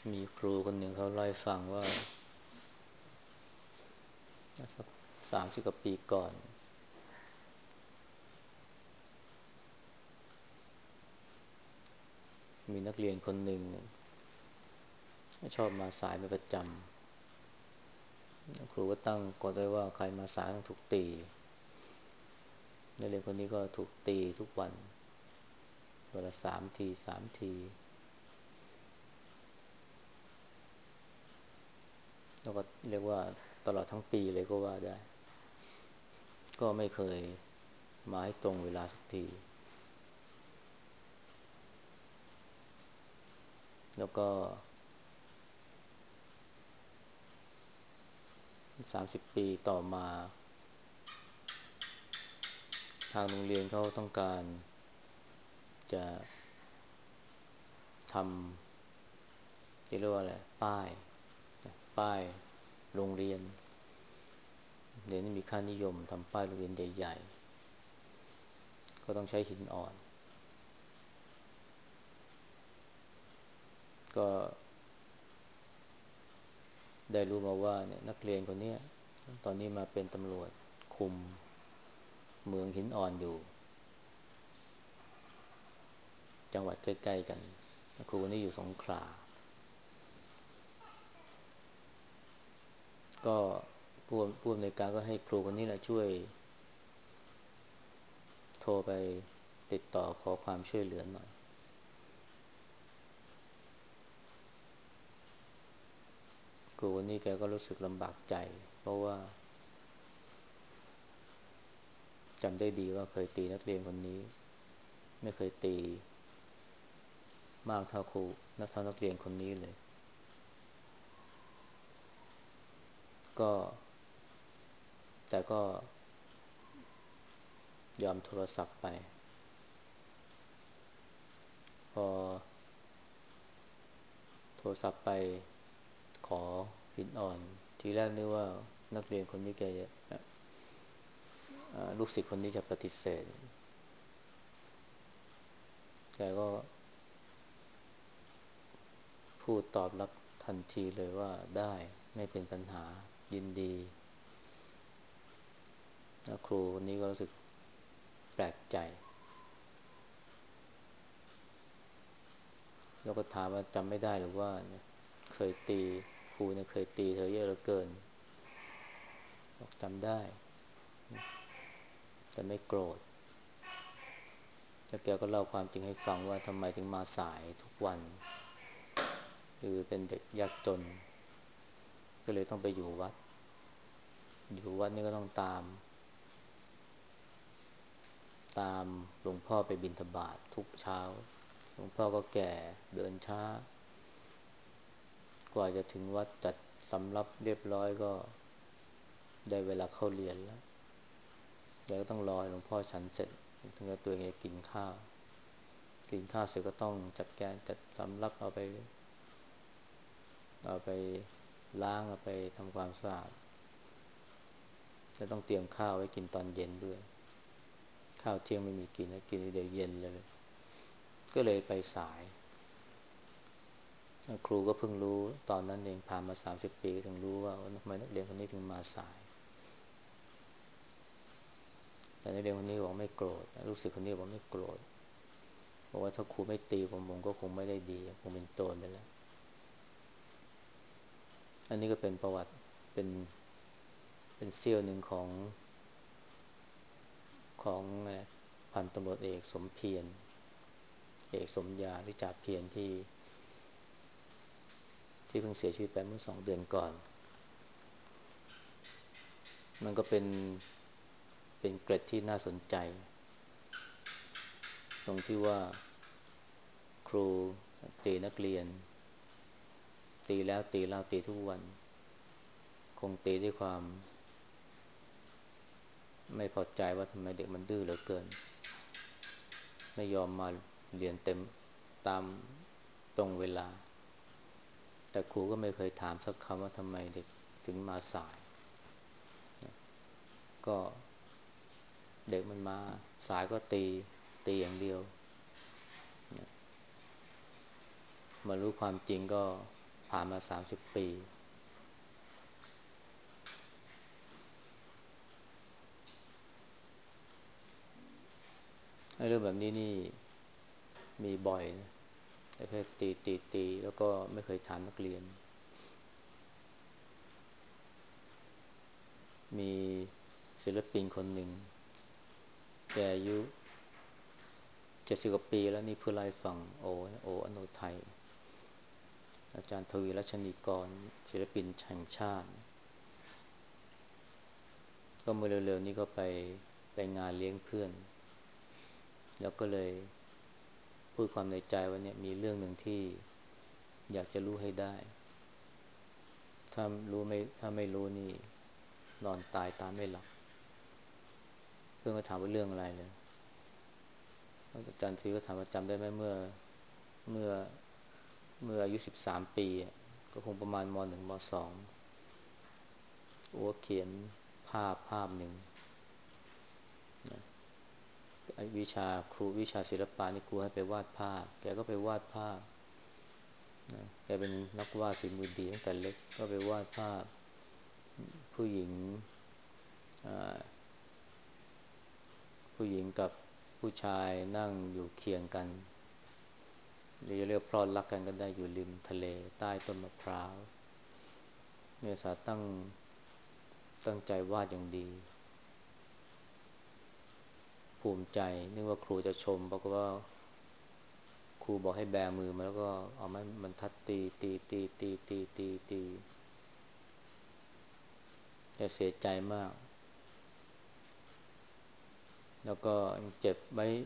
มีครูคนหนึ่งเขาเล่าให้ฟังว่าสัก30 กว่าปีก่อนมีนักเรียนคนหนึ่งชอบมาสายเป็นประจำครูก็ตั้งกฎไว้ว่าใครมาสายต้องถูกตีนักเรียนคนนี้ก็ถูกตีทุกวันวันละ3 ทีแล้วก็เรียกว่าตลอดทั้งปีเลยก็ว่าได้ก็ไม่เคยมาให้ตรงเวลาสักทีแล้วก็30 ปีต่อมาทางโรงเรียนเขาต้องการจะทำที่เรียกว่าอะไรป้ายโรงเรียนเดี๋ยวนี้มีค่านิยมทำป้ายโรงเรียนใหญ่ๆก็ต้องใช้หินอ่อนก็ได้รู้มาว่าเนี่ยนักเรียนคนนี้ตอนนี้มาเป็นตำรวจคุมเมืองหินอ่อนอยู่จังหวัดใกล้ๆกันครูคนนี้อยู่สงขลาก็ผู้อำนวยการก็ให้ครูคนนี้แหละช่วยโทรไปติดต่อขอความช่วยเหลือหน่อยครูคนนี้แกก็รู้สึกลำบากใจเพราะว่าจำได้ดีว่าเคยตีนักเรียนคนนี้ไม่เคยตีมากเท่าครูนักเรียนคนนี้เลยก็แต่ก็ยอมโทรศัพท์ไปพอโทรศัพท์ไปขอหินอ่อนทีแรกนึกว่านักเรียนคนนี้แกจะลูกศิษย์คนนี้จะปฏิเสธแกก็พูดตอบรับทันทีเลยว่าได้ไม่เป็นปัญหายินดีแล้วครูคนนี้ก็รู้สึกแปลกใจแล้วก็ถามว่าจำไม่ได้หรือว่าเนี่ยเคยตีครูเนี่ยเคยตีเธอเยอะเหลือเกินบอกจำได้แต่ไม่โกรธแล้วแกก็เล่าความจริงให้ฟังว่าทำไมถึงมาสายทุกวันคือเป็นเด็กยากจนก็เลยต้องไปอยู่วัดนี่ก็ต้องตามหลวงพ่อไปบิณฑบาตทุกเช้าหลวงพ่อก็แก่เดินช้ากว่าจะถึงวัดจัดสำรับเรียบร้อยก็ได้เวลาเข้าเรียนแล้วแกก็ต้องรอให้หลวงพ่อฉันเสร็จถึงจะตัวเองจะกินข้าวเสร็จก็ต้องจัดแกงจัดสำรับเอาไปล้างเอาไปทำความสะอาดจะต้องเตรียมข้าวไว้กินตอนเย็นด้วยข้าวเที่ยงไม่มีกินนะกินเดี๋ยวเย็นเลยก็เลยไปสายครูก็เพิ่งรู้ตอนนั้นเองผ่านมา30 ปีถึงรู้ว่าทำไมนักเรียนคนนี้ถึงมาสายแต่นักเรียนคนนี้บอกไม่โกรธลูกศิษย์คนนี้บอกไม่โกรธบอกว่าถ้าครูไม่ตีผมก็คงไม่ได้ดีคงเป็นโจรไปแล้วอันนี้ก็เป็นประวัติเป็นเสี้ยวหนึ่งของพันตำรวจเอกสมเพียรเอกสมยาหรือจ่าเพียรที่เพิ่งเสียชีวิตไปเมื่อ2 เดือนก่อนมันก็เป็นเกร็ดที่น่าสนใจตรงที่ว่าครูตีนักเรียนตีแล้วตีเล่าตีทุกวันคงตีด้วยความไม่พอใจว่าทำไมเด็กมันดื้อเหลือเกินไม่ยอมมาเรียนเต็มตามตรงเวลาแต่ครูก็ไม่เคยถามสักคำว่าทำไมเด็กถึงมาสายก็เด็กมันมาสายก็ตีอย่างเดียวมารู้ความจริงก็ผ่านมา30 ปีเรื่องแบบนี้นี่มีบ่อยนะไอ้เพศตีแล้วก็ไม่เคยถามนักเรียนมีศิลปินคนหนึ่งแกอายุ70 กว่าปีแล้วนี่เพื่อไล่ฟังโออโนไทยอาจารย์ทวีรัชนีกรศิลปินแห่งชาติก็เมื่อเร็วๆนี้ก็ไปงานเลี้ยงเพื่อนแล้วก็เลยพูดความในใจว่าเนี่ยมีเรื่องหนึ่งที่อยากจะรู้ให้ได้ถ้าไม่รู้นี่นอนตายตามไม่หลับเพื่อนก็ถามว่าเรื่องอะไรเลยอาจารย์ทวีก็ถามว่าจำได้ไหมเมื่อเมื่ออายุ13 ปีก็คงประมาณม.1 ม.2อัวเขียนภาพหนึ่งนะวิชาศิลปะนี่ครูให้ไปวาดภาพแกก็ไปวาดภาพนะแกเป็นนักวาดฝีมือดีตั้งแต่เล็กก็ไปวาดภาพผู้หญิงผู้หญิงกับผู้ชายนั่งอยู่เคียงกันหรือจะเรียกพลอดรักกันก็ได้อยู่ริมทะเลใต้ต้นมะพร้าวเนี่ยสาตั้งใจวาดอย่างดีภูมิใจนึกว่าครูจะชมบอกว่าครูบอกให้แบมือมาแล้วก็เอาไม้บรรทัดตีแต่เสียใจมากแล้วก็เจ็บไว้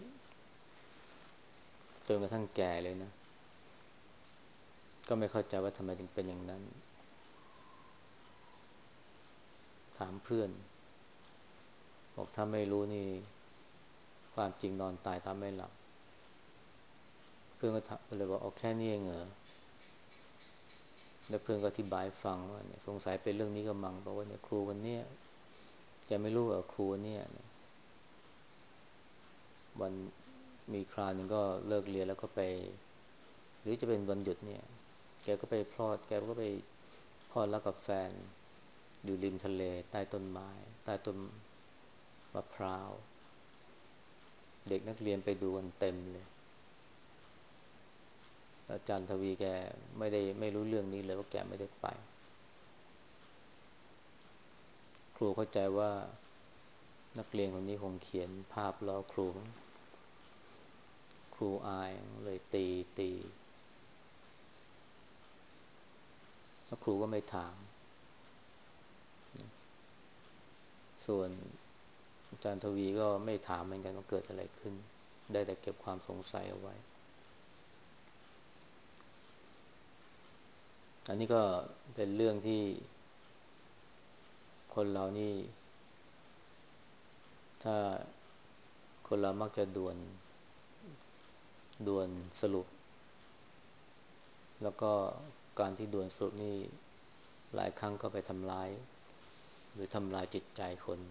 จนกระทั่งแก่เลยนะก็ไม่เข้าใจว่าทำไมถึงเป็นอย่างนั้นถามเพื่อนบอกถ้าไม่รู้นี่ความจริงนอนตายตามไม่หลับเพื่อนก็ถามเลยบอกเอาแค่นี้เองเหรอแล้วเพื่อนก็อธิบายฟังว่าเนี่ยสงสัยเป็นเรื่องนี้ก็มั่งเพราะว่าเนี่ยครูคนเนี้ยแกไม่รู้เหรอครูเนี่ยวันมีคราวหนึ่งก็เลิกเรียนแล้วก็ไปหรือจะเป็นวันหยุดเนี่ยแกก็ไปพลอดรักกับแฟนอยู่ริมทะเลใต้ต้นไม้ใต้ต้นมะพร้าวเด็กนักเรียนไปดูกันเต็มเลยอาจารย์ทวีแกไม่รู้เรื่องนี้เลยว่าแกไม่ได้ไปครูเข้าใจว่านักเรียนคนนี้คงเขียนภาพล้อครูอายเลยตีแล้วครูก็ไม่ถามส่วนอาจารย์ทวีก็ไม่ถามเหมือนกันว่าเกิดอะไรขึ้นได้แต่เก็บความสงสัยเอาไว้อันนี้ก็เป็นเรื่องที่คนเรานี่ถ้าคนเรามักจะด่วนสรุปแล้วก็การที่ด่วนสรุปนี่หลายครั้งก็ไปทำร้ายหรือทำลายจิตใจคน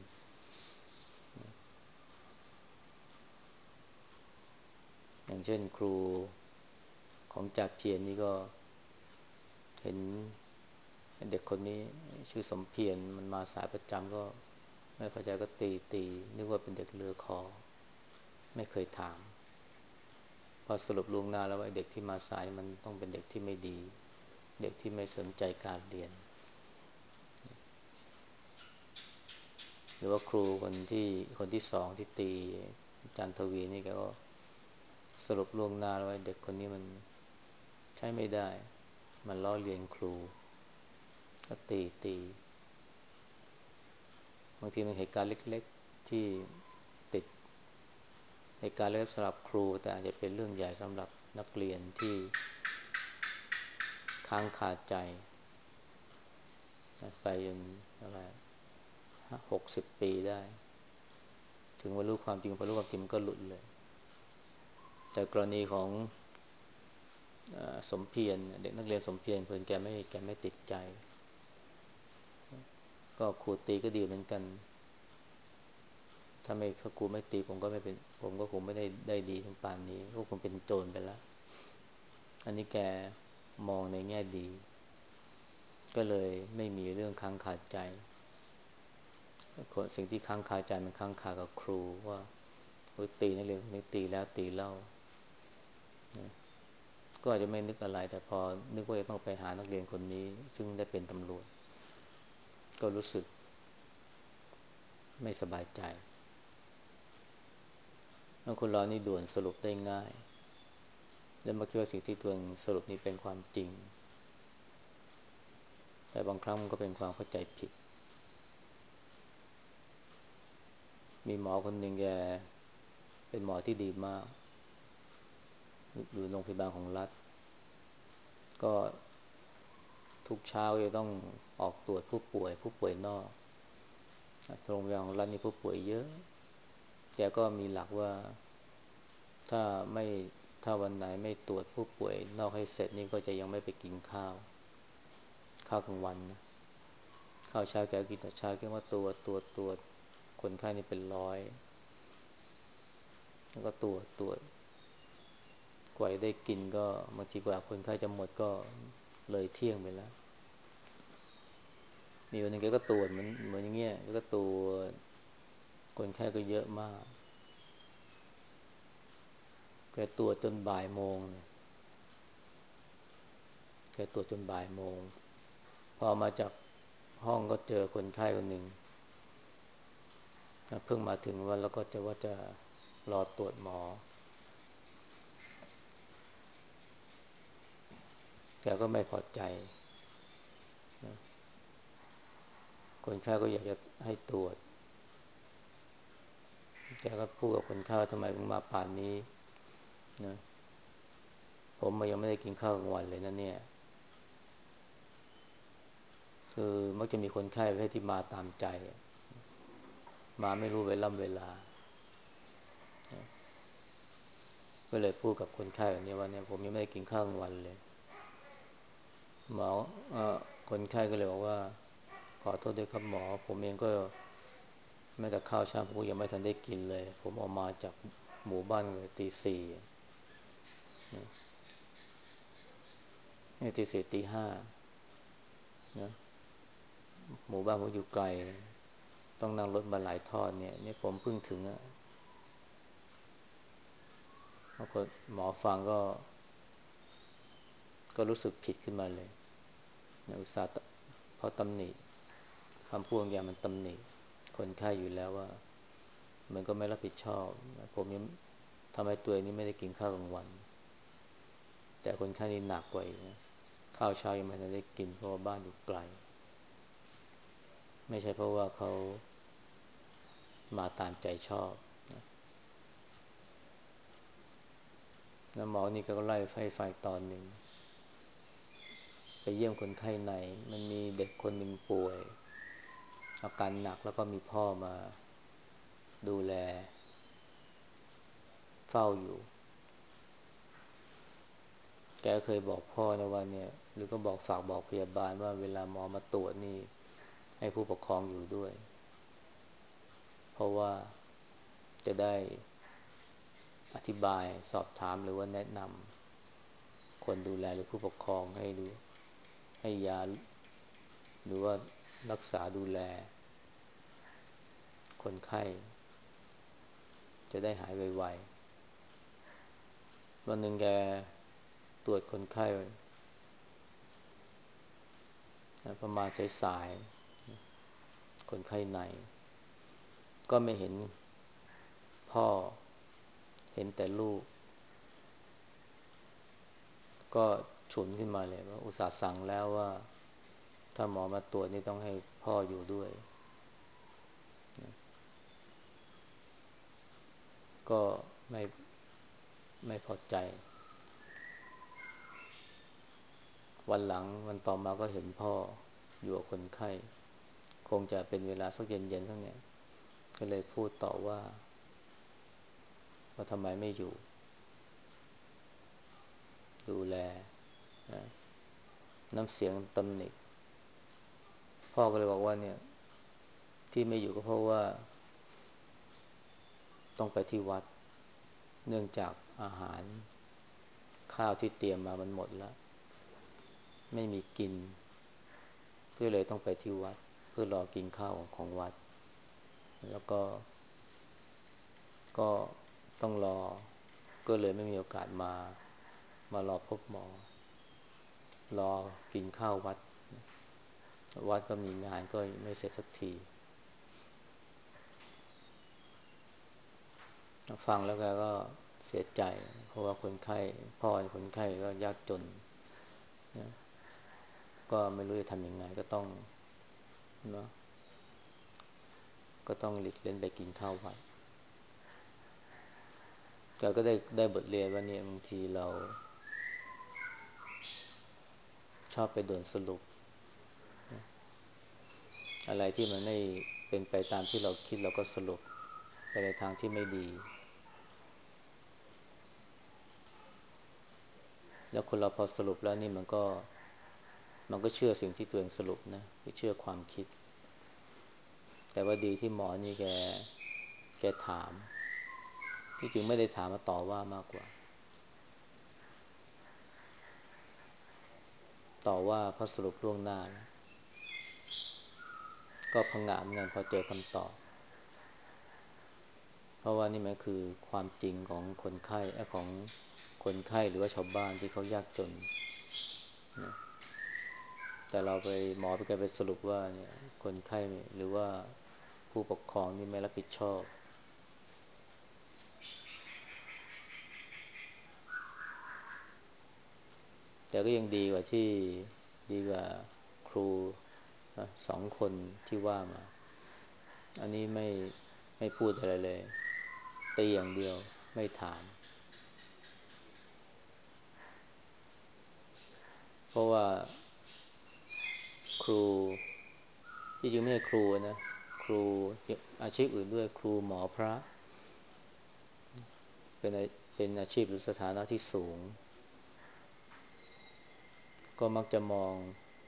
อย่างเช่นครูของจ่าเพียรนี่ก็เห็นเด็กคนนี้ชื่อสมเพียรมันมาสายประจำก็ไม่พอใจก็ตีนึกว่าเป็นเด็กเรือคอไม่เคยถามพอสรุปล่วงหน้าแล้วว่าเด็กที่มาสายมันต้องเป็นเด็กที่ไม่ดีเด็กที่ไม่สนใจการเรียนหรือว่าครูคนที่สองที่ตีอาจารย์ทวีนี่ก็สรุปล่วงหน้าแล้วว่าเด็กคนนี้มันใช้ไม่ได้มันล้อเลียนครูก็ตีบางทีมันเหตุการณ์เล็กๆที่ติดเหตุการณ์เล็กสำหรับครูแต่อาจจะเป็นเรื่องใหญ่สำหรับนักเรียนที่ค้างคาใจไปจนอะไร60 ปีได้ถึงว่ารู้ความจริงพอรู้ความจริงมันก็หลุดเลยแต่กรณีของสมเพียรเด็กนักเรียนสมเพียรเพื่อนแกไม่ติดใจก็ครูตีก็ดีเหมือนกันถ้าครูไม่ตีผมก็คงไม่ได้ดีถึงป่านนี้ก็คงเป็นโจรไปแล้วอันนี้แกมองในแง่ดีก็เลยไม่มีเรื่องค้างคาใจสิ่งที่ค้างคาใจมันค้างคากับครูว่าตีนักเรียนคนนี้ตีแล้วตีเล่านะก็อาจจะไม่นึกอะไรแต่พอนึกว่าจะต้องไปหานักเรียนคนนี้ซึ่งได้เป็นตำรวจก็รู้สึกไม่สบายใจบางคนเรานี่ด่วนสรุปได้ง่ายและมาคิดว่าสิ่งที่ตัวเองสรุปนี้เป็นความจริงแต่บางครั้งมันก็เป็นความเข้าใจผิดมีหมอคนหนึ่งแกเป็นหมอที่ดีมากอยู่โรงพยาบาลของรัฐก็ทุกเช้าจะต้องออกตรวจผู้ป่วยนอกโรงพยาบาลของรัฐนี่ผู้ป่วยเยอะแกก็มีหลักว่าถ้าไม่ถ้าวันไหนไม่ตรวจผู้ป่วยนอกให้เสร็จนี่ก็จะยังไม่ไปกินข้าวกลางวันนะข้าวเช้าแกกินแต่เช้าแกว่าตรวจคนไข้นี่เป็นร้อยแล้วก็ตรวจกว่าจะได้กินก็บางทีกว่าคนไข้จะหมดก็เลยเที่ยงไปแล้วมีวันหนึงแกก็ตรวจเหมือนอย่างเงี้ยแกก็ตรวจคนไข้ก็เยอะมากแกตรวจจนบ่ายโมงเนี่ยแกตรวจจนบ่ายโมงพอมาจากห้องก็เจอคนไข้คนหนึ่งเพิ่งมาถึงวันแล้วก็จะรอตรวจหมอแกก็ไม่พอใจนะคนไข้ก็อยากจะให้ตรวจแกก็พูดกับคนไข้ทำไมถึงมาป่านนี้นะผมยังไม่ได้กินข้าวกลางวันเลยนะเนี่ยคือมักจะมีคนไข้ประเภทที่มาตามใจมาไม่รู้เวลาก็เลยพูดกับคนไข้แบบนี้ว่าเนี่ยผมยังไม่ได้กินข้าวกลางวันเลยหมอเอ่อคนไข้ก็เลยบอกว่าขอโทษด้วยครับหมอผมเองก็แม้แต่ข้าวเช้าผมยังไม่ทันได้กินเลยผมออกมาจากหมู่บ้านเลยตี 4เนี่ยตี 4ตี 5นะหมู่บ้านผมอยู่ไกลต้องนั่งรถมาหลายทอดเนี่ยผมเพิ่งถึงอะปรากฏหมอฟังก็รู้สึกผิดขึ้นมาเลยนะอุตส่าห์เพราะตำหนิคำพูดบางอย่างมันตำหนิคนไข้อยู่แล้วว่ามันก็ไม่รับผิดชอบผมยังทำให้ตัวเองนี้ไม่ได้กินข้าวกลางวันแต่คนไข้นี่หนักกว่าอีกนะข้าวเช้ายังไม่ทันได้กินเพราะว่าบ้านอยู่ไกลไม่ใช่เพราะว่าเขามาตามใจชอบนะแล้วหมอนี่ก็ไล่ให้ไฟตอนหนึ่งไปเยี่ยมคนไข้ในมันมีเด็กคนหนึ่งป่วยอาการหนักแล้วก็มีพ่อมาดูแลเฝ้าอยู่แกเคยบอกพ่อนะว่าเนี่ยหรือก็ฝากบอกพยาบาลว่าเวลาหมอมาตรวจนี่ให้ผู้ปกครองอยู่ด้วยเพราะว่าจะได้อธิบายสอบถามหรือว่าแนะนำคนดูแลหรือผู้ปกครองให้ดูให้ยาหรือว่ารักษาดูแลคนไข้จะได้หายไวๆวันหนึ่งแกตรวจคนไข้ประมาณสายๆคนไข้ในก็ไม่เห็นพ่อเห็นแต่ลูกก็ฉุนขึ้นมาเลยว่าอุตส่าห์สั่งแล้วว่าถ้าหมอมาตรวจนี่ต้องให้พ่ออยู่ด้วยก็ไม่ไม่พอใจวันหลังวันต่อมาก็เห็นพ่ออยู่กับคนไข้คงจะเป็นเวลาสักเย็นๆทั้งเนี้ยก็เลยพูดต่อว่าทำไมไม่อยู่ดูแลนะน้ำเสียงตำหนิพ่อก็เลยบอกว่าเนี่ยที่ไม่อยู่ก็เพราะว่าต้องไปที่วัดเนื่องจากอาหารข้าวที่เตรียมมามันหมดแล้วไม่มีกินก็เลยต้องไปที่วัดเพื่อรอกินข้าวของวัดแล้วก็ต้องรอก็เลยไม่มีโอกาสมารอพบหมอรอกินข้าววัดก็มีงานก็ไม่เสร็จสักทีฟังแล้วแกก็เสียใจเพราะว่าคนไข้พ่อคนไข้ก็ยากจนนะก็ไม่รู้จะทำยังไงก็ต้องเนาะก็ต้องหลีกเล่นไปกินข้าววัดแกก็ได้บทเรียนว่าเนี่ยบางทีเราชอบไปด่วนสรุปอะไรที่มันไม่เป็นไปตามที่เราคิดเราก็สรุปไปในทางที่ไม่ดีแล้วคนเราพอสรุปแล้วนี่มันก็เชื่อสิ่งที่ตัวเองสรุปนะคือเชื่อความคิดแต่ว่าดีที่หมอนี่แกถามที่จริงไม่ได้ถามมาต่อว่ามากกว่าต่อว่าเพราะสรุปล่วงหน้านะก็พังงะเหมือนกันพอเจอคำตอบเพราะว่านี่มันคือความจริงของคนไข้ของคนไข้หรือว่าชาวบ้านที่เขายากจนนะแต่เราไปหมอไปสรุปว่าเนี่ยคนไข้หรือว่าผู้ปกครองนี่ไม่รับผิดชอบแต่ก็ยังดีกว่าครู2 คนที่ว่ามาอันนี้ไม่พูดอะไรเลยตีอย่างเดียวไม่ถามเพราะว่าครูที่จริงไม่ใช่ครูนะครูอาชีพอื่นด้วยครูหมอพระเป็นเป็นอาชีพหรือสถานะที่สูงก็มักจะมอง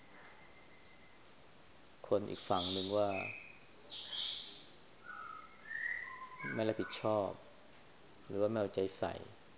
คนอีกฝั่งหนึ่งว่าไม่รับผิดชอบหรือว่าไม่เอาใจใส่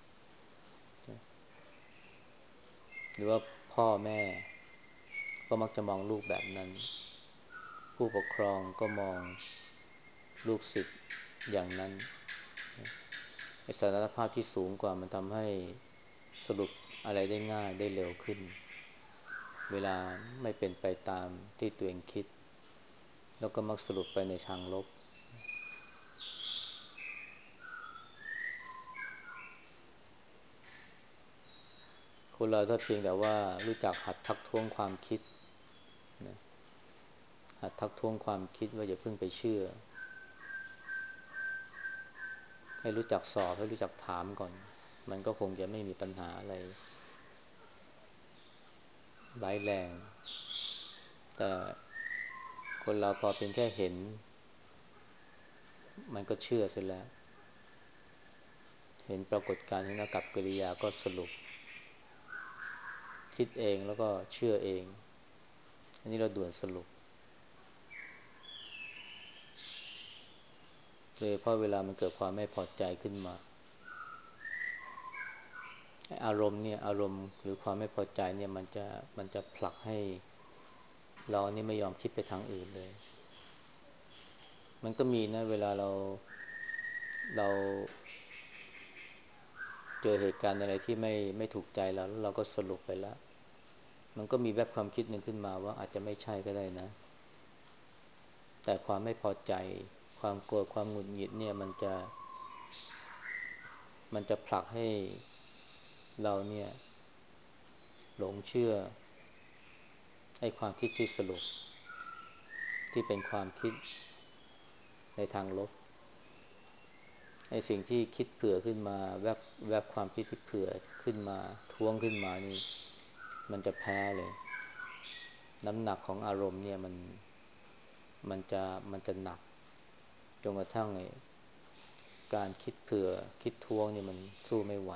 หรือว่าพ่อแม่ก็มักจะมองลูกแบบนั้นผู้ปกครองก็มองลูกศิษย์อย่างนั้นไอ้สถานภาพที่สูงกว่ามันทำให้สรุปอะไรได้ง่ายได้เร็วขึ้นเวลาไม่เป็นไปตามที่ตัวเองคิดแล้วก็มักสรุปไปในทางลบคนเราถ้าเพียงแต่ว่ารู้จักหัดทักท้วงความคิดนะหัดทักท้วงความคิดว่าอย่าเพิ่งไปเชื่อให้รู้จักสอบให้รู้จักถามก่อนมันก็คงจะไม่มีปัญหาอะไรร้ายแรงแต่คนเราพอเพียงแค่เห็นมันก็เชื่อเสร็จแล้วเห็นปรากฏการณ์เห็นอากัปกิริยาก็สรุปคิดเองแล้วก็เชื่อเองอันนี้เราด่วนสรุปโดยเพราะเวลามันเกิดความไม่พอใจขึ้นมาอารมณ์เนี่ยอารมณ์หรือความไม่พอใจเนี่ยมันจะผลักให้เรานี่ไม่ยอมคิดไปทางอื่นเลยมันก็มีนะเวลาเราเจอเหตุการณ์อะไรที่ไม่ถูกใจเราแล้วเราก็สรุปไปแล้วมันก็มีแวบความคิดหนึ่งขึ้นมาว่าอาจจะไม่ใช่ก็ได้นะแต่ความไม่พอใจความโกรธความหงุดหงิดเนี่ยมันจะผลักให้เราเนี่ยหลงเชื่อไอ้ความคิดที่สรุปที่เป็นความคิดในทางลบไอ้สิ่งที่คิดเผื่อขึ้นมาแวบความคิดที่เผื่อขึ้นมาท้วงขึ้นมานี่มันจะแพ้เลยน้ำหนักของอารมณ์เนี่ยมันจะหนักจนกระทั่งไอ้การคิดเผื่อคิดท้วงเนี่ยมันสู้ไม่ไหว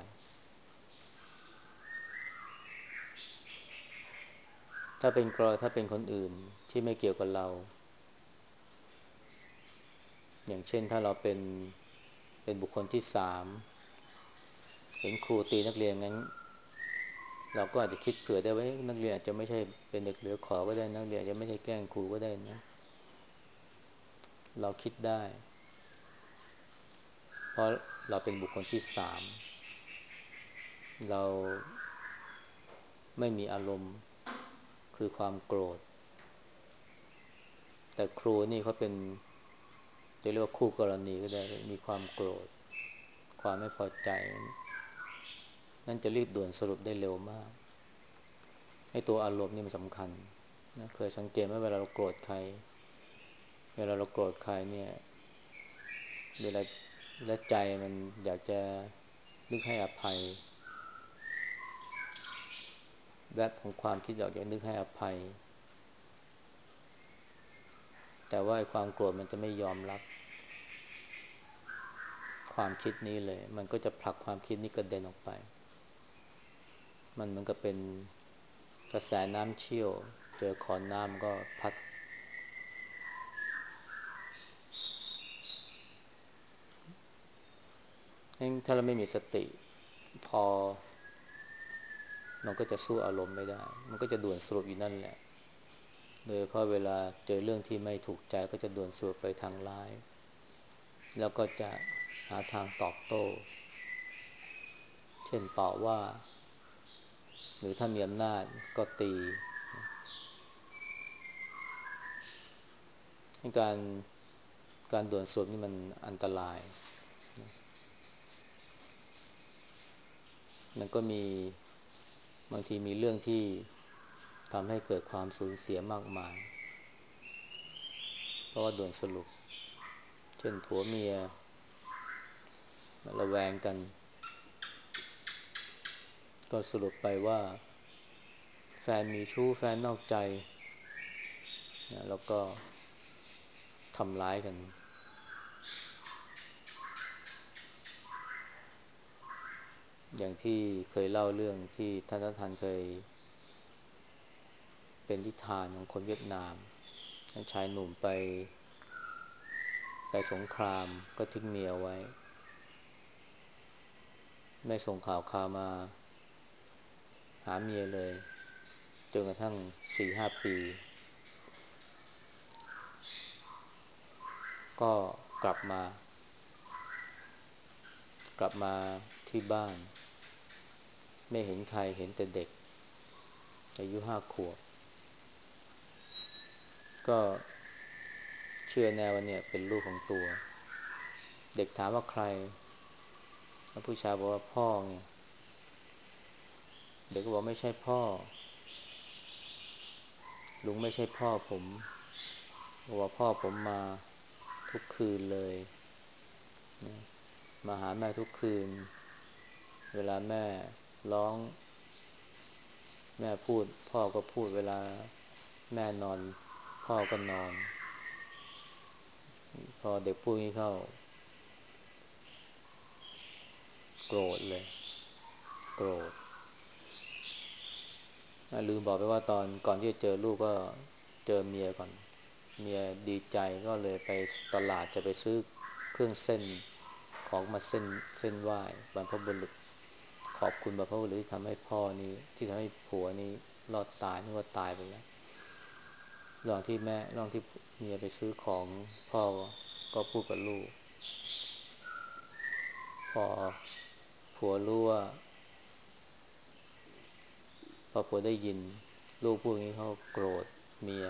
ถ้าเป็นคนอื่นที่ไม่เกี่ยวกับเราอย่างเช่นถ้าเราเป็นบุคคลที่3เห็นครูตีนักเรียนงั้นเราก็อาจจะคิดเผื่อได้ว่านักเรียนอาจจะไม่ใช่เป็นเด็กเหลือขอก็ได้นักเรียนอาจจะไม่ใช่แกล้งครูก็ได้นะเราคิดได้เพราะเราเป็นบุคคลที่สามเราไม่มีอารมณ์คือความโกรธแต่ครูนี่เขาเป็นจะเรียกว่าคู่กรณีก็ได้มีความโกรธความไม่พอใจนั่นจะรีบด่วนสรุปได้เร็วมากให้ตัวอารมณ์นี่มันสำคัญนะเคยสังเกตไหมเวลาเราโกรธใครเวลาเราโกรธใครเนี่ยเวลาและใจมันอยากจะนึกให้อภัยแวบของความคิดอยากจะนึกให้อภัยแต่ว่าไอ้ความโกรธมันจะไม่ยอมรับความคิดนี้เลยมันก็จะผลักความคิดนี้กระเด็นออกไปมันเหมือนกับเป็นกระแสน้ำเชี่ยวเจอขอนน้ำก็พัดถ้าเราไม่มีสติพอมันก็จะสู้อารมณ์ไม่ได้มันก็จะด่วนสรุปอยู่นั่นแหละโดยเพราะเวลาเจอเรื่องที่ไม่ถูกใจก็จะด่วนสรุปไปทางร้ายแล้วก็จะหาทางตอบโต้เช่นต่อว่าหรือถ้ามีอำนาจก็ตีการการด่วนสรุปนี่มันอันตรายมันก็มีบางทีมีเรื่องที่ทำให้เกิดความสูญเสียมากมายเพราะว่าด่วนสรุปเช่นผัวเมียระแวงกันก็สรุปไปว่าแฟนมีชู้แฟนนอกใจนะแล้วก็ทำร้ายกันอย่างที่เคยเล่าเรื่องที่ท่านเคยเป็นนิทานของคนเวียดนามชายหนุ่มไปสงครามก็ทิ้งเมียไว้ไม่ส่งข่าวมาหาเมียเลยจนกระทั่ง4-5 ปีก็กลับมากลับมาที่บ้านไม่เห็นใครเห็นแต่เด็กอายุ5 ขวบก็เชื่อแน่ว่าเนี่ยเป็นลูกของตัวเด็กถามว่าใครแล้วผู้ชายบอกว่าพ่อไงเด็กก็บอกไม่ใช่พ่อลุงไม่ใช่พ่อผมบอกว่าพ่อผมมาทุกคืนเลยมาหาแม่ทุกคืนเวลาแม่ร้องแม่พูดพ่อก็พูดเวลาแม่นอนพ่อก็นอนพอเด็กพูดนี้เข้าโกรธเลยโกรธลืมบอกไปว่าตอนก่อนที่จะเจอลูกก็เจอเมียก่อนเมียดีใจก็เลยไปตลาดจะไปซื้อเครื่องเส้นของมาเส้นไหว้บรรพบุรุษขอบคุณบรรพบุรุษที่ทำให้พ่อนี้ที่ทำให้ผัวนี้รอดตายนึกว่าตายไปแล้วระหว่างที่เมียไปซื้อของพ่อก็พูดกับลูกพอผัวรู้ว่าพอผัวได้ยินลูกพูดอย่างนี้เขาโกรธเมีย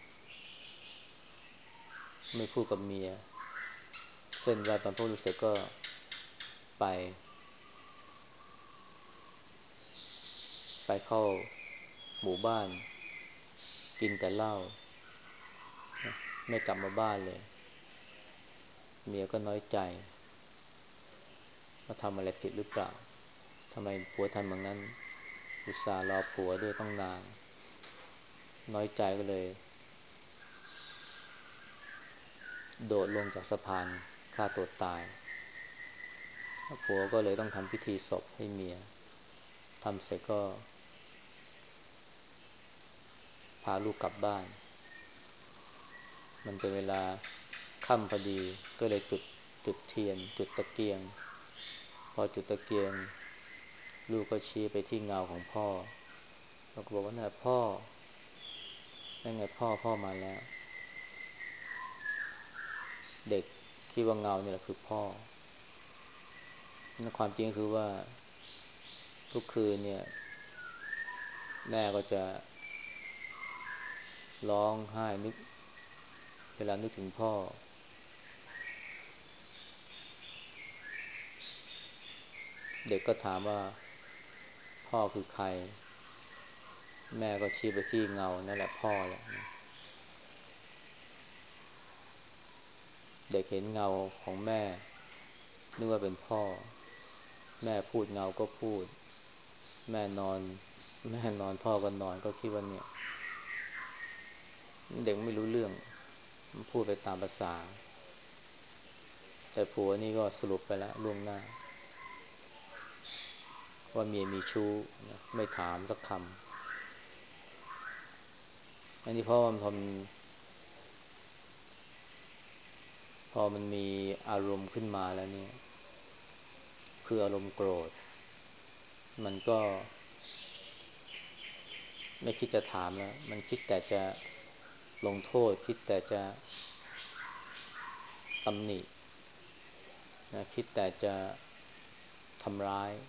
ไม่พูดกับเมียเส้นไหว้บรรพบุรุษเสร็จก็ไปเข้าหมู่บ้านกินแต่เหล้าไม่กลับมาบ้านเลยเมียก็น้อยใจว่าทำอะไรผิดหรือเปล่าทำไมผัวทำอย่างนั้นอุตส่าห์รอผัวด้วยต้องนานน้อยใจก็เลยโดดลงจากสะพานฆ่าตัวตายผัวก็เลยต้องทำพิธีศพให้เมียทำเสร็จก็พาลูกกลับบ้านมันเป็นเวลาค่ำพอดีก็เลยจุดเทียนจุดตะเกียงพอจุดตะเกียงลูกก็ชี้ไปที่เงาของพ่อแล้วก็บอกว่าน่ะพ่อนั่นไงพ่อมาแล้วเด็กคิดว่าเงาเนี่ยแหละคือพ่อนั่นความจริงคือว่าทุกคืนเนี่ยแม่ก็จะร้องไห้นึกเวลานึกถึงพ่อเด็กก็ถามว่าพ่อคือใครแม่ก็ชี้ไปที่เงานั่นแหละพ่อแหละเด็กเห็นเงาของแม่นึกว่าเป็นพ่อแม่พูดเงาก็พูดแม่นอนแม่นอนพ่อก็นอนก็คิดว่าเนี่ยเด็กไม่รู้เรื่องมันพูดไปตามภาษาแต่ผัวนี่ก็สรุปไปแล้วล่วงหน้าว่าเมียมีชู้นะไม่ถามสักคำอันนี้เพราะว่าพอมันมีอารมณ์ขึ้นมาแล้วเนี่ยคืออารมณ์โกรธมันก็ไม่คิดจะถามแล้วมันคิดแต่จะลงโทษคิดแต่จะตำหนินะคิดแต่จะทำร้าย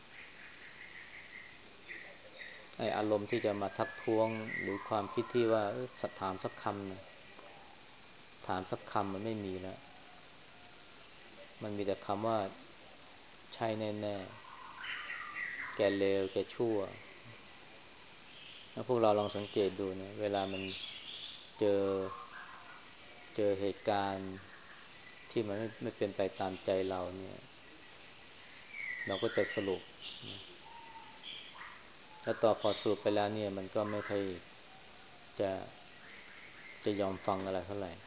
ไอ้อารมณ์ที่จะมาทักท้วงหรือความคิดที่ว่าถามสักคำนะถามสักคำมันไม่มีแล้วมันมีแต่คำว่าใช่แน่ๆแกเลวแกชั่วถ้าพวกเราลองสังเกตดูนะเวลามันเจอเหตุการณ์ที่มันไม่เป็นไปตามใจเราเนี่ยเราก็จะสรุปนะแล้วต่อพอสรุปไปแล้วเนี่ยมันก็ไม่ค่อยจะยอมฟังอะไรเท่าไหร่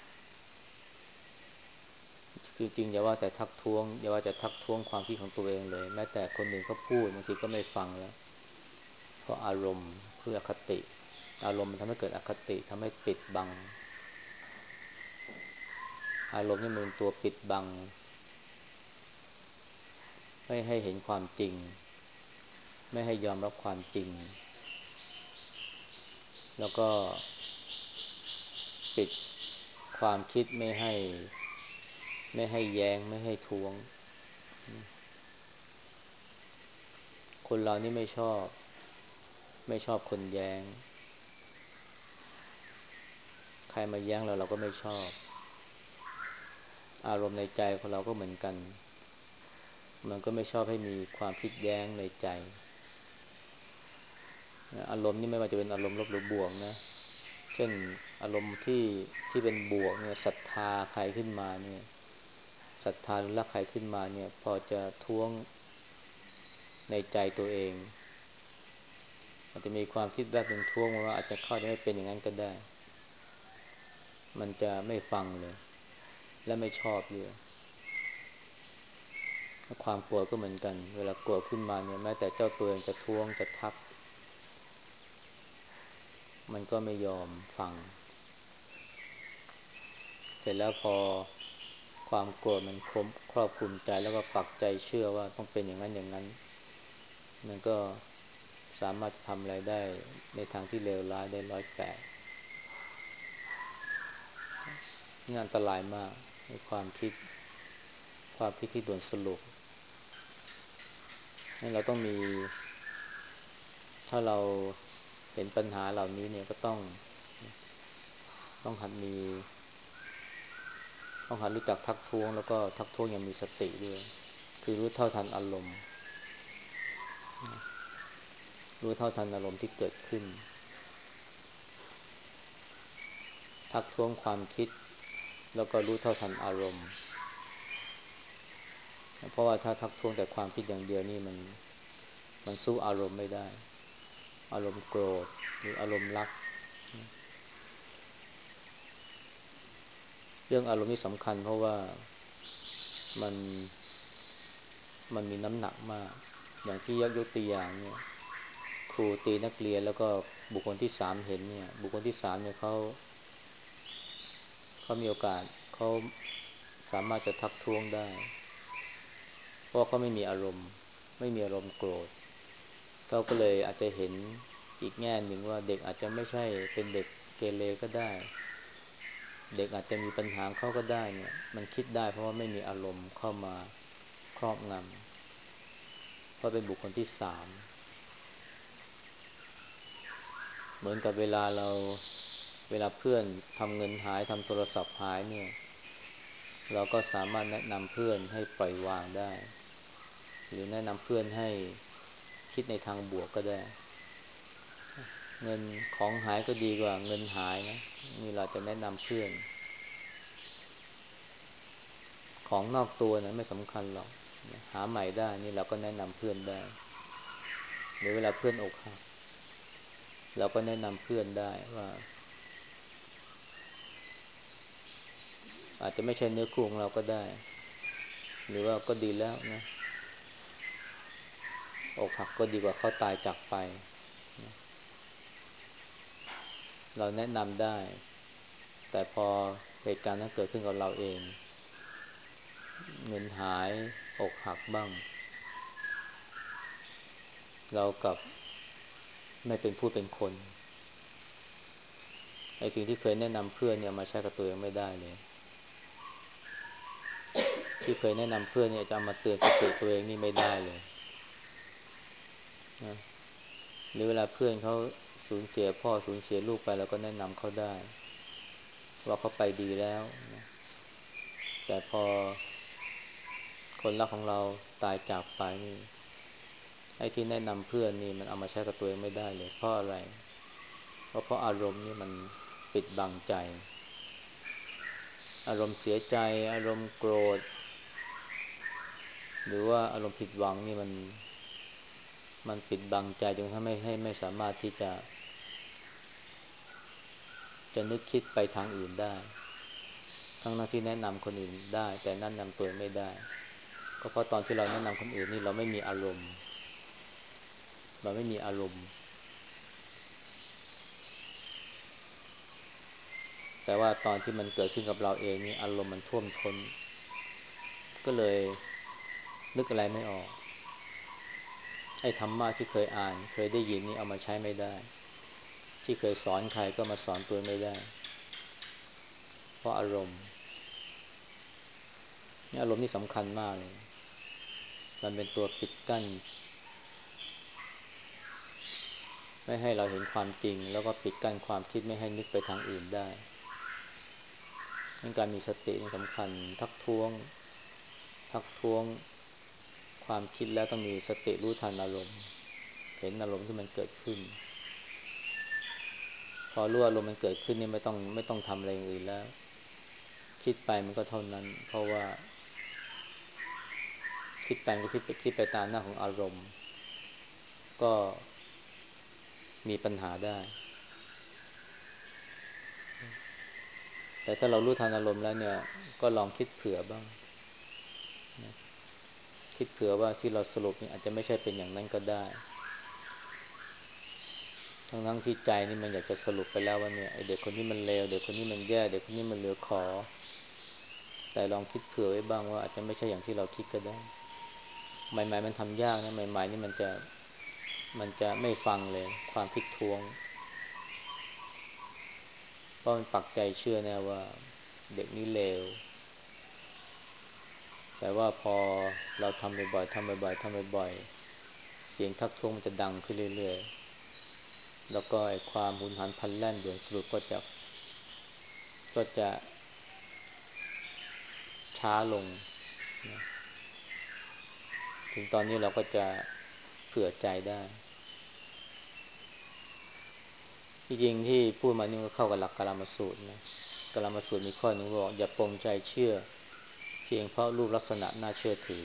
คือจริงอย่าว่าแต่ทักท้วงอย่าว่าจะทักท้วงความคิดของตัวเองเลยแม้แต่คนอื่นเขาพูดบางทีก็ไม่ฟังแล้วเพราะอารมณ์คืออคติอารมณ์มันทำให้เกิดอคติทำให้ปิดบังอารมณ์นี่มันเป็นตัวปิดบังไม่ให้เห็นความจริงไม่ให้ยอมรับความจริงแล้วก็ปิดความคิดไม่ให้แย้งไม่ให้ท้วงคนเรานี่ไม่ชอบคนแย้งใครมาแย้งเราก็ไม่ชอบอารมณ์ในใจของเราก็เหมือนกันมันก็ไม่ชอบให้มีความคิดแย้งในใจอารมณ์นี่ไม่ว่าจะเป็นอารมณ์ลบหรือบวกนะเช่นอารมณ์ที่เป็นบวกเนี่ยศรัทธาใครขึ้นมาเนี่ยศรัทธาหรือรักใครขึ้นมาเนี่ยพอจะท้วงในใจตัวเองอาจจะมีความคิดแบบหนึ่งท้วงมาว่าอาจจะเข้าจะไม่เป็นอย่างนั้นก็ได้มันจะไม่ฟังเลยและไม่ชอบด้วยความโกรธก็เหมือนกันเวลาโกรธขึ้นมาเนี่ยแม้แต่เจ้าตัวเองจะท้วงจะทักมันก็ไม่ยอมฟังเสร็จแล้วพอความโกรธมันครอบคลุมใจแล้วก็ปักใจเชื่อว่าต้องเป็นอย่างนั้นอย่างนั้นมันก็สามารถทำอะไรได้ในทางที่เลวร้ายได้108นี่อันตรายมากในความคิดที่ด่วนสรุปให้เราต้องมีถ้าเราเห็นปัญหาเหล่านี้เนี่ยก็ต้องหัดมีต้องหัดรู้จักทักท้วงแล้วก็ทักท้วงอย่างมีสติด้วยคือรู้เท่าทันอารมณ์รู้เท่าทันอารมณ์ที่เกิดขึ้นทักท้วงความคิดแล้วก็รู้เท่าทันอารมณ์เพราะว่าถ้าทักท้วงแต่ความคิดอย่างเดียวนี่มันสู้อารมณ์ไม่ได้อารมณ์โกรธหรืออารมณ์รักเรื่องอารมณ์นี่สำคัญเพราะว่ามันมันมีน้ำหนักมากอย่างที่ยกตัวอย่างเนี่ยครูตีนักเรียนแล้วก็บุคคลที่สามเห็นเนี่ยบุคคลที่สามเนี่ยเขามีโอกาสเขาสามารถจะทักท้วงได้เพราะเขาไม่มีอารมณ์โกรธเราก็เลยอาจจะเห็นอีกแง่หนึ่งว่าเด็กอาจจะไม่ใช่เป็นเด็กเกเรก็ได้เด็กอาจจะมีปัญหาเขาก็ได้เนี่ยมันคิดได้เพราะว่าไม่มีอารมณ์เข้ามาครอบงำเพราะเป็นบุคคลที่สามเหมือนกับเวลาเพื่อนทำเงินหายทำโทรศัพท์หายเนี่ยเราก็สามารถแนะนำเพื่อนให้ปล่อยวางได้หรือแนะนำเพื่อนให้คิดในทางบวกก็ได้เงินของหายก็ดีกว่าเงินหายนะนี่เราจะแนะนำเพื่อนของนอกตัวนะไม่สำคัญหรอกหาใหม่ได้นี่เราก็แนะนำเพื่อนได้หรือเวลาเพื่อนอกหักเราก็แนะนำเพื่อนได้ว่าอาจจะไม่ใช่เนื้อคู่ของเราก็ได้หรือว่าก็ดีแล้วนะอกหักก็ดีกว่าเขาตายจากไปนะเราแนะนำได้แต่พอเหตุการณ์นั้นเกิดขึ้นกับเราเองเงินหายอกหักบ้างเรากับไม่เป็นผู้เป็นคนไอ้สิ่งที่เคยแนะนำเพื่อนเนี่ยมาใช้กับตัวเองไม่ได้เลยที่เคยแนะนำเพื่อนเนี่ยจะเอามาเตือนสติตัวเองนี่ไม่ได้เลยนะหรือเวลาเพื่อนเขาสูญเสียพ่อสูญเสียลูกไปเราก็แนะนำเขาได้ว่าเขาไปดีแล้วนะแต่พอคนรักของเราตายจากไปนี่ไอ้ที่แนะนำเพื่อนนี่มันเอามาใช้กับตัวเองไม่ได้เลยเพราะอะไรเพราะอารมณ์นี่มันปิดบังใจอารมณ์เสียใจอารมณ์โกรธหรือว่าอารมณ์ผิดหวังนี่มันปิดบังใจจนทำให้ไม่สามารถที่จะนึกคิดไปทางอื่นได้ทั้งที่แนะนำคนอื่นได้แต่แนะนำตัวเองไม่ได้ก็เพราะตอนที่เราแนะนำคนอื่นนี่เราไม่มีอารมณ์เราไม่มีอารมณ์แต่ว่าตอนที่มันเกิดขึ้นกับเราเองนี่อารมณ์มันท่วมท้นก็เลยนึกอะไรไม่ออกไอ้ธรรมะที่เคยอ่านเคยได้ยินนี่เอามาใช้ไม่ได้ที่เคยสอนใครก็มาสอนตัวไม่ได้เพราะอารมณ์นี่อารมณ์นี่สำคัญมากเลยมันเป็นตัวปิดกั้นไม่ให้เราเห็นความจริงแล้วก็ปิดกั้นความคิดไม่ให้นึกไปทางอื่นได้การมีสตินี่สำคัญทักท้วงความคิดแล้วต้องมีสติรู้ทันอารมณ์เห็นอารมณ์ที่มันเกิดขึ้นพอรู้อารมณ์มันเกิดขึ้นนี่ไม่ต้องทำอะไรอย่างอื่นแล้วคิดไปมันก็เท่านั้นเพราะว่าคิดไปก็คิดไปตามหน้าของอารมณ์ก็มีปัญหาได้แต่ถ้าเรารู้ทันอารมณ์แล้วเนี่ยก็ลองคิดเผื่อบ้างนะคิดเผื่อว่าที่เราสรุปนี่อาจจะไม่ใช่เป็นอย่างนั้นก็ได้ทั้งที่ใจนี่มันอยากจะสรุปไปแล้วว่าเนี่ยไอเด็กคนนี้มันเลวเด็กคนนี้มันแย่เด็กคนนี้มันเหลือขอแต่ลองคิดเผื่อไว้บ้างว่าอาจจะไม่ใช่อย่างที่เราคิดก็ได้ใหม่ๆมันทำยากนะใหม่ๆนี่มันจะไม่ฟังเลยความคิดท้วงเพราะมันปักใจเชื่อแน่ว่าเด็กนี้เลวแต่ว่าพอเราทำบ่อยๆทำบ่อยๆทำบ่อยๆเสียงทักท้วงมันจะดังขึ้นเรื่อยๆแล้วก็ไอ้ความหุนหันพลันแล่นด่วนสรุปก็จะช้าลงนะถึงตอนนี้เราก็จะเผื่อใจได้ที่จริงที่พูดมานี่ก็เข้ากับหลักกาลามสูตรนะกาลามสูตรมีข้อหนึ่งบอกอย่าปรงใจเชื่อเพียงเพราะรูปลักษณะน่าเชื่อถือ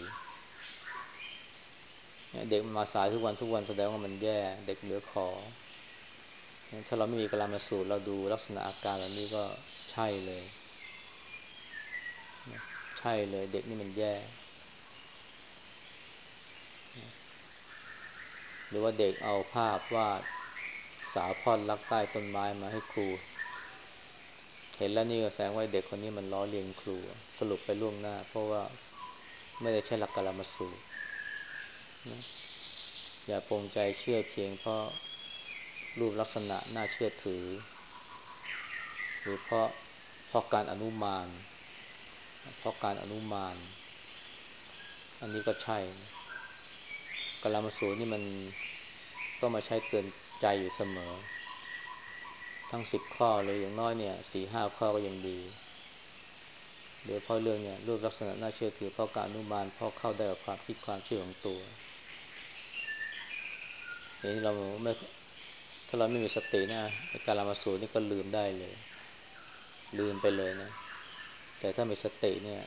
เด็กมาสายทุกวันแสดงว่ามันแย่เด็กเหลือขอถ้าเราไม่มีกาลามสูตรเราดูลักษณะอาการเหล่านี้ก็ใช่เลยใช่เลยเด็กนี่มันแย่หรือว่าเด็กเอาภาพวาดสาวพอดรักใต้ต้นไม้มาให้ครูเห็นแล้วนี่ก็แสดงว่าเด็กคนนี้มันล้อเลียนครูสรุปไปล่วงหน้าเพราะว่าไม่ได้ใช้หลักกาลามสูตรนะอย่าปรงใจเชื่อเพียงเพราะรูปลักษณะน่าเชื่อถือหรือเพราะการอนุมานอันนี้ก็ใช่กาลามสูตรนี่มันก็มาใช้เตือนใจอยู่เสมอทั้ง10 ข้อเลยอย่างน้อยเนี่ย4-5 ข้อก็ยังดีโดยเพราะเรื่องเนี่ยรูปลักษณะน่าเชื่อถือเพราะการอนุมานเพราะเข้าได้กับความคิดความเชื่อของตัวอย่างนี้เราไม่ถ้าเราไม่มีสตินะกาลามสูตรนี่ก็ลืมได้เลยลืมไปเลยนะแต่ถ้ามีสติเนี่ย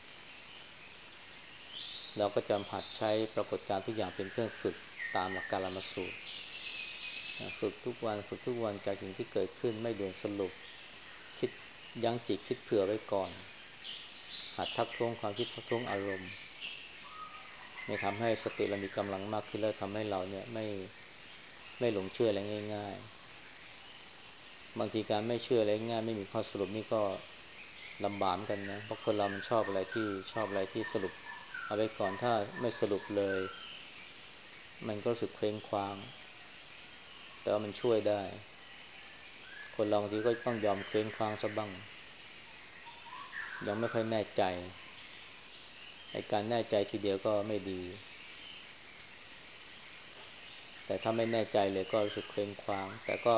เราก็จะหัดใช้ปรากฏการณ์ทุกอย่างเป็นเครื่องฝึกตามหลักกาลามสูตรฝึกทุกวันจากสิ่งที่เกิดขึ้นไม่ด่วนสรุปคิดยั้งจิตคิดเผื่อไว้ก่อนหัดทักท้วงความคิดทักท้วงอารมณ์เนี่ยทำให้สติเรามีกำลังมากขึ้นแล้วทำให้เราเนี่ยไม่หลงเชื่ออะไรง่ายๆบางทีการไม่เชื่ออะไรง่ายไม่มีข้อสรุปนี่ก็ลำบากกันนะเพราะคนเรามันชอบอะไรที่สรุปเอาไว้ก่อนถ้าไม่สรุปเลยมันก็รู้สึกเคว้งคว้างแต่ว่ามันช่วยได้คนเราบางทีก็ต้องยอมเคว้งคว้างซะบ้างยังไม่ค่อยแน่ใจไอ้การแน่ใจทีเดียวก็ไม่ดีแต่ถ้าไม่แน่ใจเลยก็รู้สึกเคว้งคว้างแต่ก็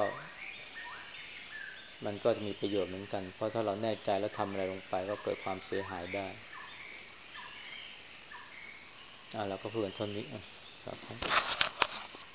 มันก็จะมีประโยชน์เหมือนกันเพราะถ้าเราแน่ใจแล้วทำอะไรลงไปก็เกิดความเสียหายได้เราก็พูดกันเท่านี้ครับ